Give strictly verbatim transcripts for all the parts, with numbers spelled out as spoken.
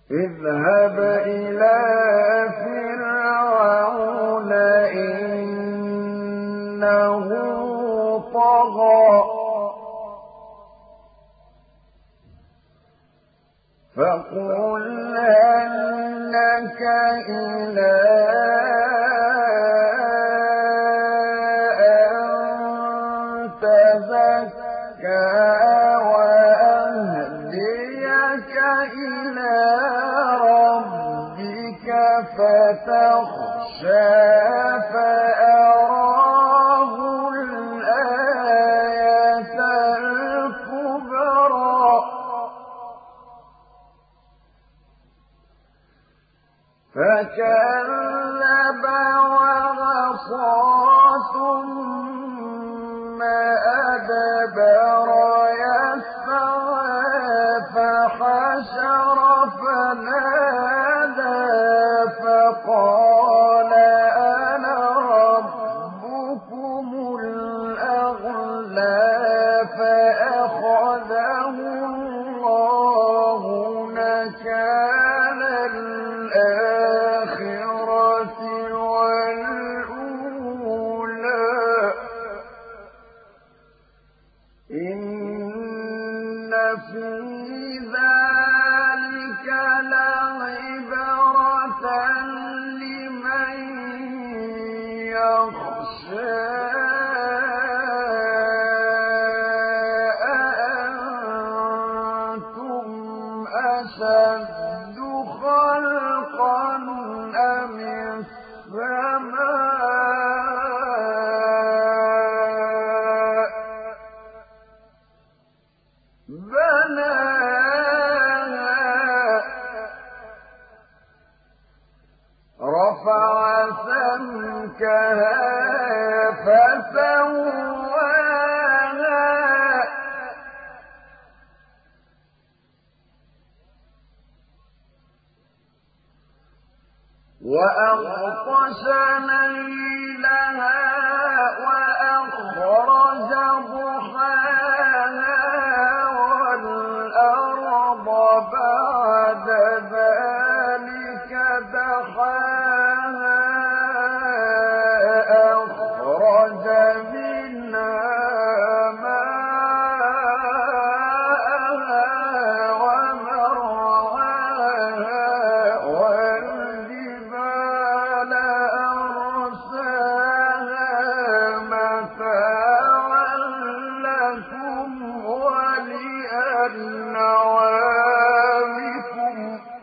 اذهب إلى فرعون إنه طغى فقل هل لك إلى أن تزكى وأهديك إلى ربك فتخشى فأراه الآية الكبرى فكذب وعصى ثم أدبر يسعى فحشر فنادى فقال أنا ربكم الأعلى فأخذه الله نكال الآخرة والأولى إن في ذلك لعبرة لمن يخشى أأنتم أشد خلقا أم السماء بناها رفع سمكها فسواها وأغطش ليلها وأخرج ضحاها والأرض بعد ذلك دحاها أخرج منها ماءها ومرعاها والجبال أرساها متاعا لكم ولأنعامكم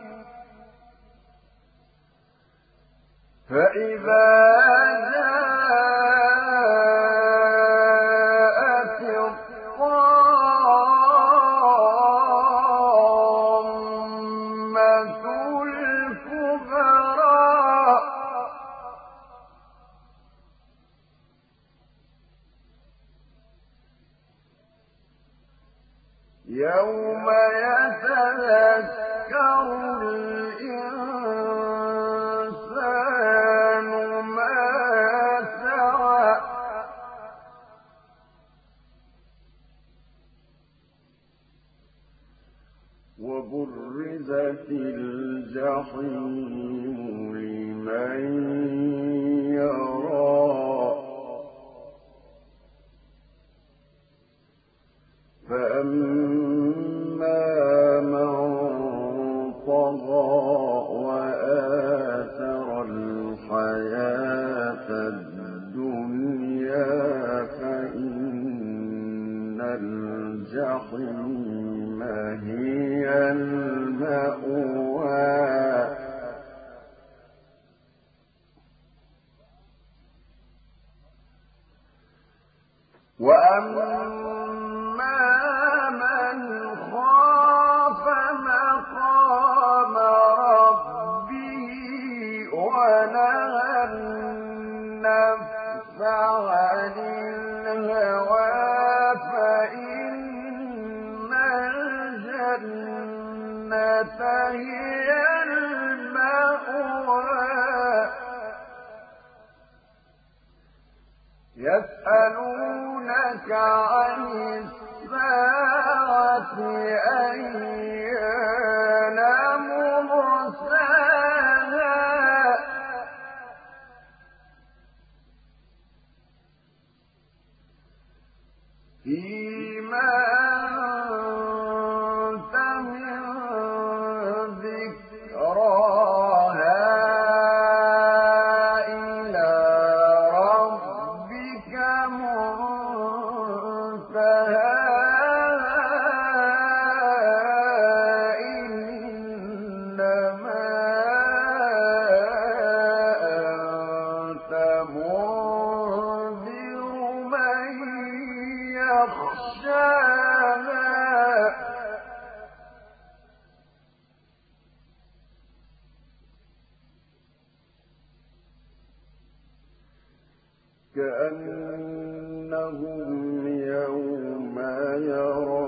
فإذا جاءت الطامة الكبرى يوم يتذكر الإنسان ما سعى وبرزت الجحيم لمن يرى فأما من طغى وآثر الحياة الدنيا فإن الجحيم هي المأوى وأما من خاف مقام ربه ونهى النفس عن الهوى فإن الجنة هي المأوى يسألونك عن الساعة أيان مرساها كأنهم يوم يرون